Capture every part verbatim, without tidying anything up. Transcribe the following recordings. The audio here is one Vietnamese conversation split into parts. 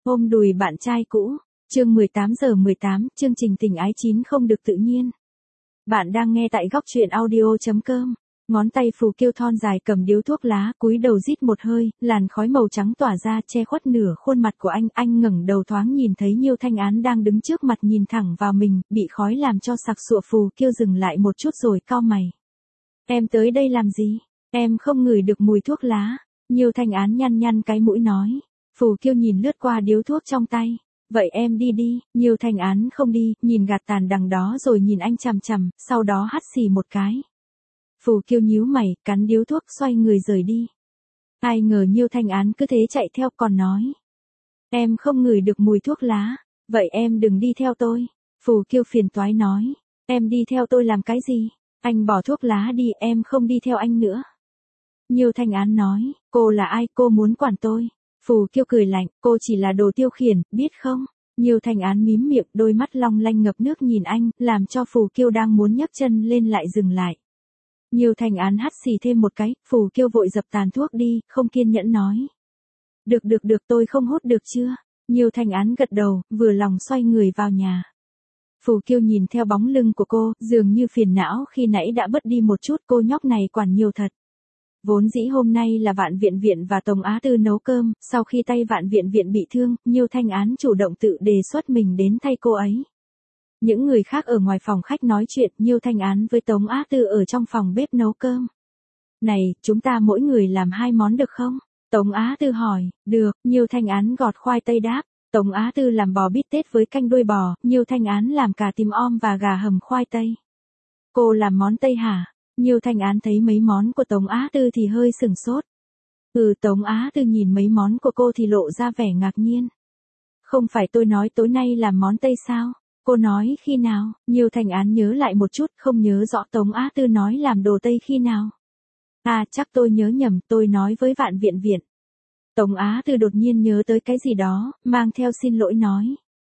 Ôm đùi bạn trai cũ, chương mười tám giờ mười tám, chương trình tình ái chín không được tự nhiên. Bạn đang nghe tại góc truyện audio chấm com. Ngón tay Phù Kiêu thon dài cầm điếu thuốc lá, cúi đầu rít một hơi, làn khói màu trắng tỏa ra che khuất nửa khuôn mặt của anh. Anh ngẩng đầu thoáng nhìn thấy Nhiêu Thanh Án đang đứng trước mặt nhìn thẳng vào mình, bị khói làm cho sặc sụa. Phù Kiêu dừng lại một chút rồi cau mày. Em tới đây làm gì? Em không ngửi được mùi thuốc lá. Nhiêu Thanh Án nhăn nhăn cái mũi nói. Phù Kiêu nhìn lướt qua điếu thuốc trong tay. Vậy em đi đi. Nhiêu Thanh Án không đi, nhìn gạt tàn đằng đó rồi nhìn anh chằm chằm, sau đó hắt xì một cái. Phù Kiêu nhíu mày, cắn điếu thuốc xoay người rời đi. Ai ngờ Nhiêu Thanh Án cứ thế chạy theo còn nói. Em không ngửi được mùi thuốc lá, vậy em đừng đi theo tôi. Phù Kiêu phiền toái nói. Em đi theo tôi làm cái gì? Anh bỏ thuốc lá đi, em không đi theo anh nữa. Nhiêu Thanh Án nói, cô là ai, cô muốn quản tôi? Phù Kiêu cười lạnh, cô chỉ là đồ tiêu khiển, biết không? Nhiêu Thanh Án mím miệng, đôi mắt long lanh ngập nước nhìn anh, làm cho Phù Kiêu đang muốn nhấc chân lên lại dừng lại. Nhiêu Thanh Án hắt xì thêm một cái, Phù Kiêu vội dập tàn thuốc đi, không kiên nhẫn nói. Được được được, tôi không hút được chưa? Nhiêu Thanh Án gật đầu, vừa lòng xoay người vào nhà. Phù Kiêu nhìn theo bóng lưng của cô, dường như phiền não khi nãy đã bớt đi một chút. Cô nhóc này quản nhiều thật. Vốn dĩ hôm nay là Vạn Viện Viện và Tống Á Tư nấu cơm, sau khi tay Vạn Viện Viện bị thương, Nhiêu Thanh Án chủ động tự đề xuất mình đến thay cô ấy. Những người khác ở ngoài phòng khách nói chuyện, Nhiêu Thanh Án với Tống Á Tư ở trong phòng bếp nấu cơm. Này, chúng ta mỗi người làm hai món được không? Tống Á Tư hỏi. Được. Nhiêu Thanh Án gọt khoai tây đáp. Tống Á Tư làm bò bít tết với canh đuôi bò, Nhiêu Thanh Án làm cà tím om và gà hầm khoai tây. Cô làm món Tây hả? Nhiêu Thanh Án thấy mấy món của Tống Á Tư thì hơi sừng sốt. Ừ, Tống Á Tư nhìn mấy món của cô thì lộ ra vẻ ngạc nhiên. Không phải tôi nói tối nay làm món Tây sao? Cô nói khi nào? Nhiêu Thanh Án nhớ lại một chút, không nhớ rõ Tống Á Tư nói làm đồ Tây khi nào. À, chắc tôi nhớ nhầm, tôi nói với Vạn Viện Viện. Tống Á Tư đột nhiên nhớ tới cái gì đó, mang theo xin lỗi nói.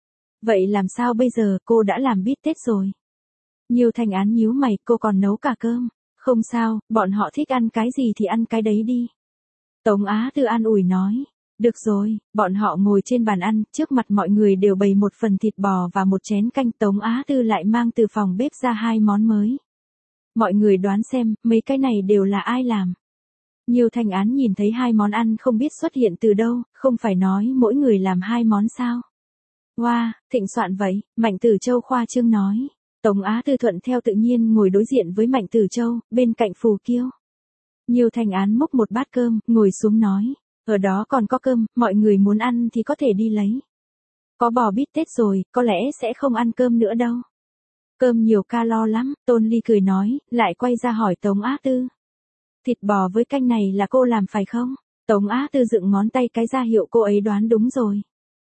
Vậy làm sao bây giờ, cô đã làm bít tết rồi. Nhiêu Thanh Án nhíu mày, cô còn nấu cả cơm. Không sao, bọn họ thích ăn cái gì thì ăn cái đấy đi. Tống Á Tư an ủi nói. Được rồi, bọn họ ngồi trên bàn ăn, trước mặt mọi người đều bày một phần thịt bò và một chén canh. Tống Á Tư lại mang từ phòng bếp ra hai món mới. Mọi người đoán xem, mấy cái này đều là ai làm. Nhiêu Thanh Án nhìn thấy hai món ăn không biết xuất hiện từ đâu, không phải nói mỗi người làm hai món sao. Wow, thịnh soạn vậy, Mạnh Tử Châu khoa trương nói. Tống Á Tư thuận theo tự nhiên ngồi đối diện với Mạnh Tử Châu, bên cạnh Phù Kiêu. Nhiêu Thanh Án múc một bát cơm, ngồi xuống nói. Ở đó còn có cơm, mọi người muốn ăn thì có thể đi lấy. Có bò bít tết rồi, có lẽ sẽ không ăn cơm nữa đâu. Cơm nhiều calo lắm, Tôn Ly cười nói, lại quay ra hỏi Tống Á Tư. Thịt bò với canh này là cô làm phải không? Tống Á Tư dựng ngón tay cái ra hiệu cô ấy đoán đúng rồi.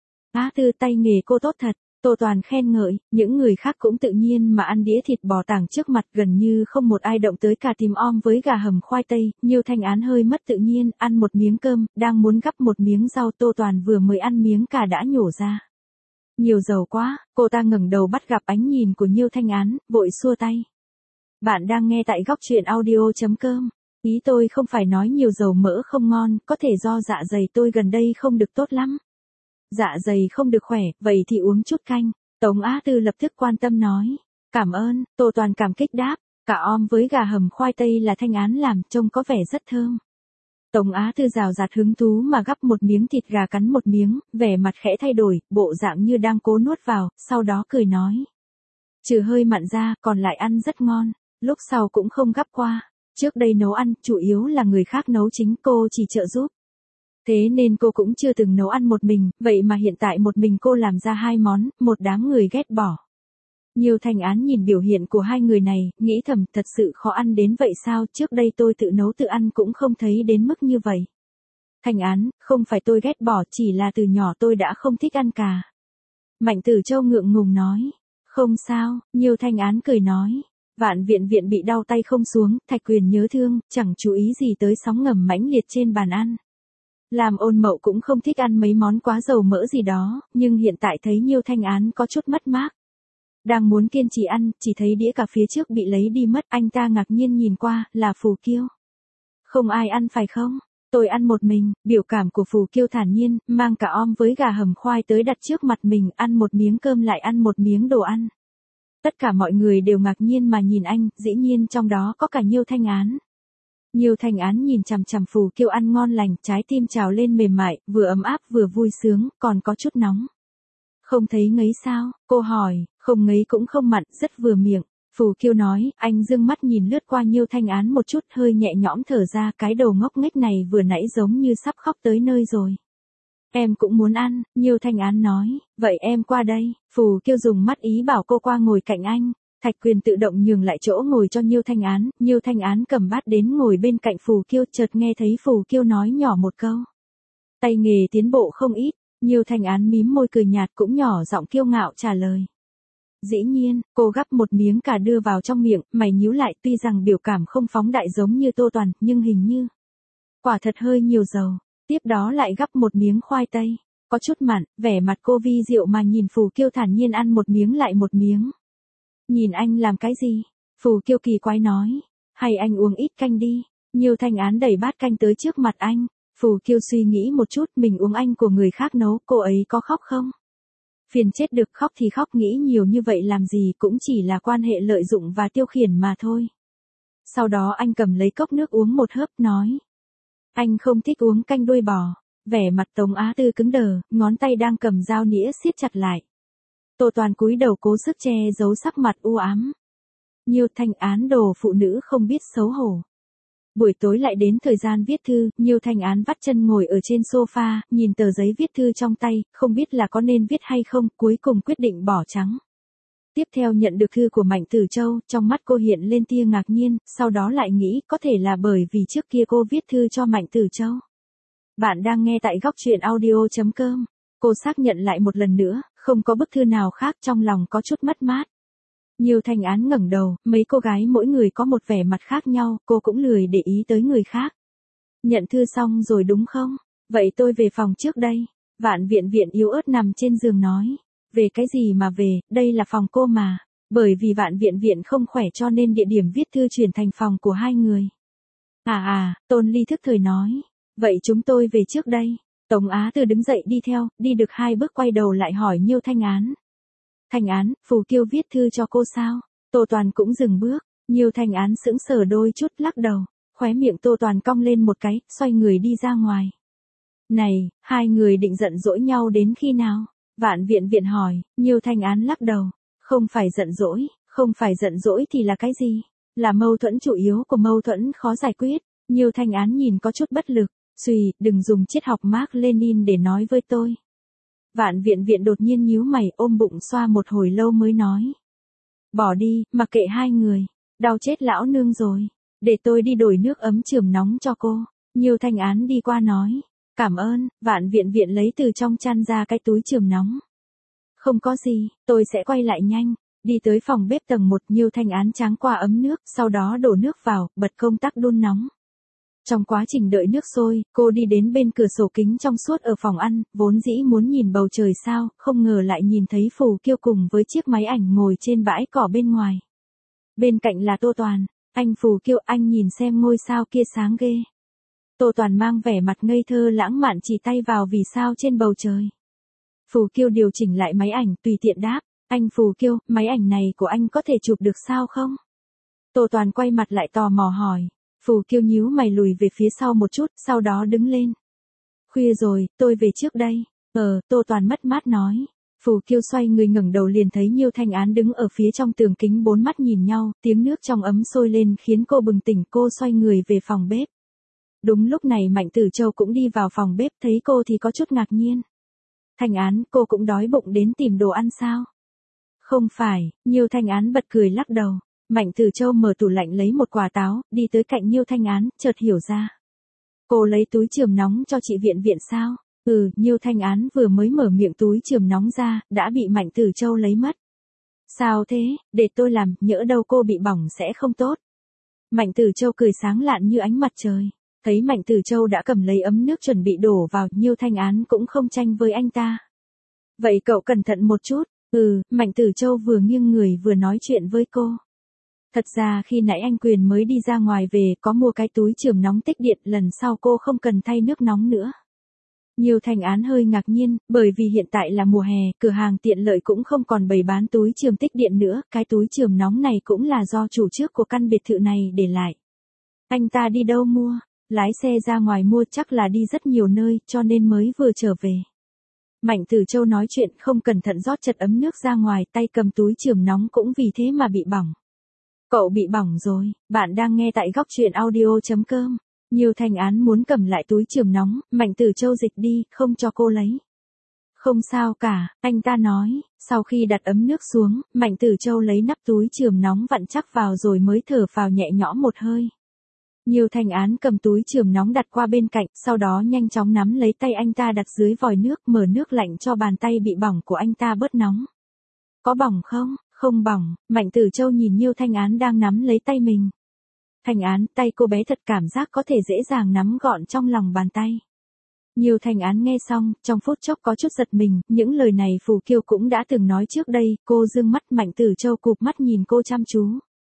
Á Tư, tay nghề cô tốt thật. Tô Toàn khen ngợi, những người khác cũng tự nhiên mà ăn đĩa thịt bò tảng trước mặt, gần như không một ai động tới cà tím om với gà hầm khoai tây. Nhiêu Thanh Án hơi mất tự nhiên, ăn một miếng cơm, đang muốn gắp một miếng rau. Tô Toàn vừa mới ăn miếng cà đã nhổ ra. Nhiều dầu quá, cô ta ngẩng đầu bắt gặp ánh nhìn của Nhiêu Thanh Án, vội xua tay. Bạn đang nghe tại góc truyện audio chấm com. Ý tôi không phải nói nhiều dầu mỡ không ngon, có thể do dạ dày tôi gần đây không được tốt lắm. Dạ dày không được khỏe, vậy thì uống chút canh. Tống Á Tư lập tức quan tâm nói. Cảm ơn, Tô Toàn cảm kích đáp. Cả om với gà hầm khoai tây là Thanh Án làm, trông có vẻ rất thơm. Tống Á Tư rào rạt hứng thú mà gắp một miếng thịt gà cắn một miếng, vẻ mặt khẽ thay đổi, bộ dạng như đang cố nuốt vào, sau đó cười nói. Trừ hơi mặn ra, còn lại ăn rất ngon, lúc sau cũng không gắp qua. Trước đây nấu ăn, chủ yếu là người khác nấu chính, cô chỉ trợ giúp. Thế nên cô cũng chưa từng nấu ăn một mình, vậy mà hiện tại một mình cô làm ra hai món, một đám người ghét bỏ. Nhiêu Thanh Án nhìn biểu hiện của hai người này, nghĩ thầm thật sự khó ăn đến vậy sao, trước đây tôi tự nấu tự ăn cũng không thấy đến mức như vậy. Thanh Án, không phải tôi ghét bỏ, chỉ là từ nhỏ tôi đã không thích ăn cà. Mạnh Tử Châu ngượng ngùng nói. Không sao, Nhiêu Thanh Án cười nói. Vạn Viện Viện bị đau tay không xuống, Thạch Quyền nhớ thương, chẳng chú ý gì tới sóng ngầm mãnh liệt trên bàn ăn. Làm Ôn Mậu cũng không thích ăn mấy món quá dầu mỡ gì đó, nhưng hiện tại thấy Nhiêu Thanh Án có chút mất mát. Đang muốn kiên trì ăn, chỉ thấy đĩa cà phía trước bị lấy đi mất, anh ta ngạc nhiên nhìn qua, là Phù Kiêu. Không ai ăn phải không? Tôi ăn một mình, biểu cảm của Phù Kiêu thản nhiên, mang cả om với gà hầm khoai tới đặt trước mặt mình, ăn một miếng cơm lại ăn một miếng đồ ăn. Tất cả mọi người đều ngạc nhiên mà nhìn anh, dĩ nhiên trong đó có cả Nhiêu Thanh Án. Nhiêu Thanh Án nhìn chằm chằm Phù Kiêu ăn ngon lành, trái tim trào lên mềm mại, vừa ấm áp vừa vui sướng, còn có chút nóng. Không thấy ngấy sao? Cô hỏi, không ngấy cũng không mặn, rất vừa miệng. Phù Kiêu nói, anh dương mắt nhìn lướt qua Nhiêu Thanh Án một chút, hơi nhẹ nhõm thở ra, cái đầu ngốc nghếch này vừa nãy giống như sắp khóc tới nơi rồi. Em cũng muốn ăn, Nhiêu Thanh Án nói, vậy em qua đây. Phù Kiêu dùng mắt ý bảo cô qua ngồi cạnh anh. Thạch Quyền tự động nhường lại chỗ ngồi cho Nhiêu Thanh Án, Nhiêu Thanh Án cầm bát đến ngồi bên cạnh Phù Kiêu, chợt nghe thấy Phù Kiêu nói nhỏ một câu. Tay nghề tiến bộ không ít, Nhiêu Thanh Án mím môi cười nhạt cũng nhỏ giọng kiêu ngạo trả lời. Dĩ nhiên, cô gắp một miếng cà đưa vào trong miệng, mày nhíu lại, tuy rằng biểu cảm không phóng đại giống như Tô Toàn, nhưng hình như quả thật hơi nhiều dầu. Tiếp đó lại gắp một miếng khoai tây, có chút mặn, vẻ mặt cô vi diệu mà nhìn Phù Kiêu thản nhiên ăn một miếng lại một miếng. Nhìn anh làm cái gì? Phù Kiêu kỳ quái nói, hay anh uống ít canh đi. Nhiêu Thanh Án đẩy bát canh tới trước mặt anh. Phù Kiêu suy nghĩ một chút, mình uống anh của người khác nấu, cô ấy có khóc không? Phiền chết được, khóc thì khóc, nghĩ nhiều như vậy làm gì, cũng chỉ là quan hệ lợi dụng và tiêu khiển mà thôi. Sau đó anh cầm lấy cốc nước uống một hớp, nói. Anh không thích uống canh đuôi bò. Vẻ mặt Tống Á Tư cứng đờ, ngón tay đang cầm dao nĩa siết chặt lại. Tô Toàn cúi đầu cố sức che giấu sắc mặt u ám. Nhiêu Thanh Án đồ phụ nữ không biết xấu hổ. Buổi tối lại đến thời gian viết thư, Nhiêu Thanh Án vắt chân ngồi ở trên sofa, nhìn tờ giấy viết thư trong tay, không biết là có nên viết hay không, cuối cùng quyết định bỏ trắng. Tiếp theo nhận được thư của Mạnh Tử Châu, trong mắt cô hiện lên tia ngạc nhiên, sau đó lại nghĩ có thể là bởi vì trước kia cô viết thư cho Mạnh Tử Châu. Bạn đang nghe tại góc truyện audio chấm com. Cô xác nhận lại một lần nữa, không có bức thư nào khác, trong lòng có chút mất mát. Nhiêu Thanh Án ngẩng đầu, mấy cô gái mỗi người có một vẻ mặt khác nhau, cô cũng lười để ý tới người khác. Nhận thư xong rồi đúng không? Vậy tôi về phòng trước đây. Vạn Viện Viện yếu ớt nằm trên giường nói. Về cái gì mà về, đây là phòng cô mà. Bởi vì Vạn Viện Viện không khỏe cho nên địa điểm viết thư chuyển thành phòng của hai người. À à, Tôn Ly thức thời nói. Vậy chúng tôi về trước đây. Tống Á Tư đứng dậy đi theo, đi được hai bước quay đầu lại hỏi Nhiêu Thanh Án. Thanh Án, Phù Kiêu viết thư cho cô sao? Tô Toàn cũng dừng bước, Nhiêu Thanh Án sững sờ đôi chút, lắc đầu, khóe miệng Tô Toàn cong lên một cái, xoay người đi ra ngoài. Này, hai người định giận dỗi nhau đến khi nào? Vạn Viện Viện hỏi, Nhiêu Thanh Án lắc đầu, không phải giận dỗi, không phải giận dỗi thì là cái gì? Là mâu thuẫn chủ yếu của mâu thuẫn khó giải quyết. Nhiêu Thanh Án nhìn có chút bất lực, suy, đừng dùng triết học Mác Lênin để nói với tôi. Vạn Viện Viện đột nhiên nhíu mày, ôm bụng xoa một hồi lâu mới nói. Bỏ đi, mặc kệ hai người, đau chết lão nương rồi, để tôi đi đổi nước ấm chườm nóng cho cô. Nhiêu Thanh Án đi qua nói. Cảm ơn. Vạn Viện Viện lấy từ trong chăn ra cái túi chườm nóng. Không có gì, tôi sẽ quay lại nhanh. Đi tới phòng bếp tầng một, Nhiêu Thanh Án tráng qua ấm nước, sau đó đổ nước vào, bật công tắc đun nóng. Trong quá trình đợi nước sôi, cô đi đến bên cửa sổ kính trong suốt ở phòng ăn, vốn dĩ muốn nhìn bầu trời sao, không ngờ lại nhìn thấy Phù Kiêu cùng với chiếc máy ảnh ngồi trên bãi cỏ bên ngoài. Bên cạnh là Tô Toàn. Anh Phù Kiêu, anh nhìn xem ngôi sao kia sáng ghê. Tô Toàn mang vẻ mặt ngây thơ lãng mạn chỉ tay vào vì sao trên bầu trời. Phù Kiêu điều chỉnh lại máy ảnh, tùy tiện đáp. Anh Phù Kiêu, máy ảnh này của anh có thể chụp được sao không? Tô Toàn quay mặt lại tò mò hỏi. Phù Kiêu nhíu mày lùi về phía sau một chút, sau đó đứng lên. Khuya rồi, tôi về trước đây. Ờ, Tô Toàn mất mát nói. Phù Kiêu xoay người ngẩng đầu liền thấy Nhiêu Thanh Án đứng ở phía trong tường kính, bốn mắt nhìn nhau, tiếng nước trong ấm sôi lên khiến cô bừng tỉnh, cô xoay người về phòng bếp. Đúng lúc này Mạnh Tử Châu cũng đi vào phòng bếp, thấy cô thì có chút ngạc nhiên. Thanh Án, cô cũng đói bụng đến tìm đồ ăn sao? Không phải, Nhiêu Thanh Án bật cười lắc đầu. Mạnh Tử Châu mở tủ lạnh lấy một quả táo, đi tới cạnh Nhiêu Thanh Án, chợt hiểu ra. Cô lấy túi chườm nóng cho chị Viện Viện sao? Ừ, Nhiêu Thanh Án vừa mới mở miệng túi chườm nóng ra, đã bị Mạnh Tử Châu lấy mất. Sao thế, để tôi làm, nhỡ đâu cô bị bỏng sẽ không tốt. Mạnh Tử Châu cười sáng lạn như ánh mặt trời. Thấy Mạnh Tử Châu đã cầm lấy ấm nước chuẩn bị đổ vào, Nhiêu Thanh Án cũng không tranh với anh ta. Vậy cậu cẩn thận một chút. Ừ, Mạnh Tử Châu vừa nghiêng người vừa nói chuyện với cô. Thật ra khi nãy anh Quyền mới đi ra ngoài về có mua cái túi chườm nóng tích điện, lần sau cô không cần thay nước nóng nữa. Nhiều Thanh Án hơi ngạc nhiên, bởi vì hiện tại là mùa hè, cửa hàng tiện lợi cũng không còn bày bán túi chườm tích điện nữa, cái túi chườm nóng này cũng là do chủ trước của căn biệt thự này để lại. Anh ta đi đâu mua? Lái xe ra ngoài mua, chắc là đi rất nhiều nơi, cho nên mới vừa trở về. Mạnh Tử Châu nói chuyện không cẩn thận rót chật ấm nước ra ngoài, tay cầm túi chườm nóng cũng vì thế mà bị bỏng. Cậu bị bỏng rồi, bạn đang nghe tại góc truyện audio chấm com. Nhiều Thanh Án muốn cầm lại túi chườm nóng, Mạnh Tử Châu dịch đi, không cho cô lấy. Không sao cả, anh ta nói, sau khi đặt ấm nước xuống, Mạnh Tử Châu lấy nắp túi chườm nóng vặn chắc vào rồi mới thở phào nhẹ nhõm một hơi. Nhiều Thanh Án cầm túi chườm nóng đặt qua bên cạnh, sau đó nhanh chóng nắm lấy tay anh ta đặt dưới vòi nước, mở nước lạnh cho bàn tay bị bỏng của anh ta bớt nóng. Có bỏng không? Không bỏng, Mạnh Tử Châu nhìn Nhiêu Thanh Án đang nắm lấy tay mình. Thanh Án, tay cô bé thật cảm giác có thể dễ dàng nắm gọn trong lòng bàn tay. Nhiêu Thanh Án nghe xong, trong phút chốc có chút giật mình, những lời này Phù Kiêu cũng đã từng nói trước đây, cô dương mắt. Mạnh Tử Châu cụp mắt nhìn cô chăm chú.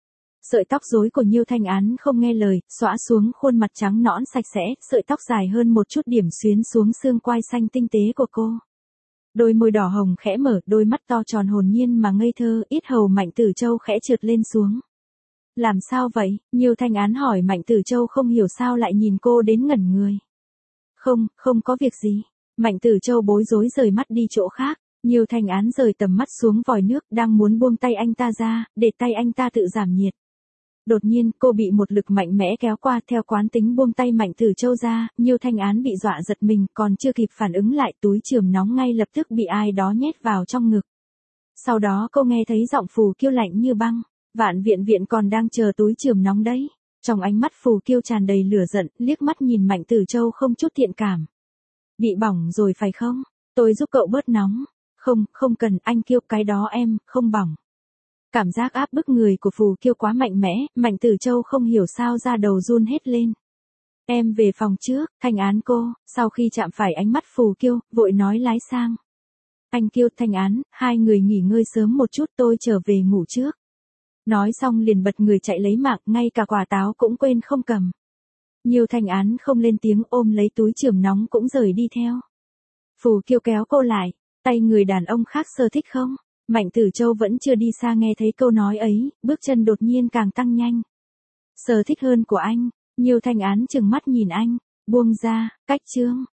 Sợi tóc rối của Nhiêu Thanh Án không nghe lời, xõa xuống khuôn mặt trắng nõn sạch sẽ, sợi tóc dài hơn một chút điểm xuyến xuống xương quai xanh tinh tế của cô. Đôi môi đỏ hồng khẽ mở, đôi mắt to tròn hồn nhiên mà ngây thơ, yết hầu Mạnh Tử Châu khẽ trượt lên xuống. Làm sao vậy? Nhiêu Thanh Án hỏi. Mạnh Tử Châu không hiểu sao lại nhìn cô đến ngẩn người. Không, không có việc gì. Mạnh Tử Châu bối rối rời mắt đi chỗ khác. Nhiêu Thanh Án rời tầm mắt xuống vòi nước, đang muốn buông tay anh ta ra, để tay anh ta tự giảm nhiệt. Đột nhiên, cô bị một lực mạnh mẽ kéo qua, theo quán tính buông tay Mạnh Tử Châu ra, Nhiêu Thanh Án bị dọa giật mình, còn chưa kịp phản ứng lại, túi chườm nóng ngay lập tức bị ai đó nhét vào trong ngực. Sau đó cô nghe thấy giọng Phù Kiêu lạnh như băng, Vạn Viện Viện còn đang chờ túi chườm nóng đấy. Trong ánh mắt Phù Kiêu tràn đầy lửa giận, liếc mắt nhìn Mạnh Tử Châu không chút thiện cảm. Bị bỏng rồi phải không? Tôi giúp cậu bớt nóng. Không, không cần, anh Kiêu, cái đó em, không bỏng. Cảm giác áp bức người của Phù Kiêu quá mạnh mẽ, Mạnh Tử Châu không hiểu sao da đầu run hết lên. Em về phòng trước. Thanh Án cô, sau khi chạm phải ánh mắt Phù Kiêu, vội nói lái sang. Anh Kiêu, Thanh Án, hai người nghỉ ngơi sớm một chút, tôi trở về ngủ trước. Nói xong liền bật người chạy lấy mạng, ngay cả quả táo cũng quên không cầm. Nhiêu Thanh Án không lên tiếng, ôm lấy túi chườm nóng cũng rời đi theo. Phù Kiêu kéo cô lại, tay người đàn ông khác sơ thích không? Mạnh Tử Châu vẫn chưa đi xa nghe thấy câu nói ấy, bước chân đột nhiên càng tăng nhanh. Sờ thích hơn của anh. Nhiêu Thanh Án trừng mắt nhìn anh, buông ra, cách chương.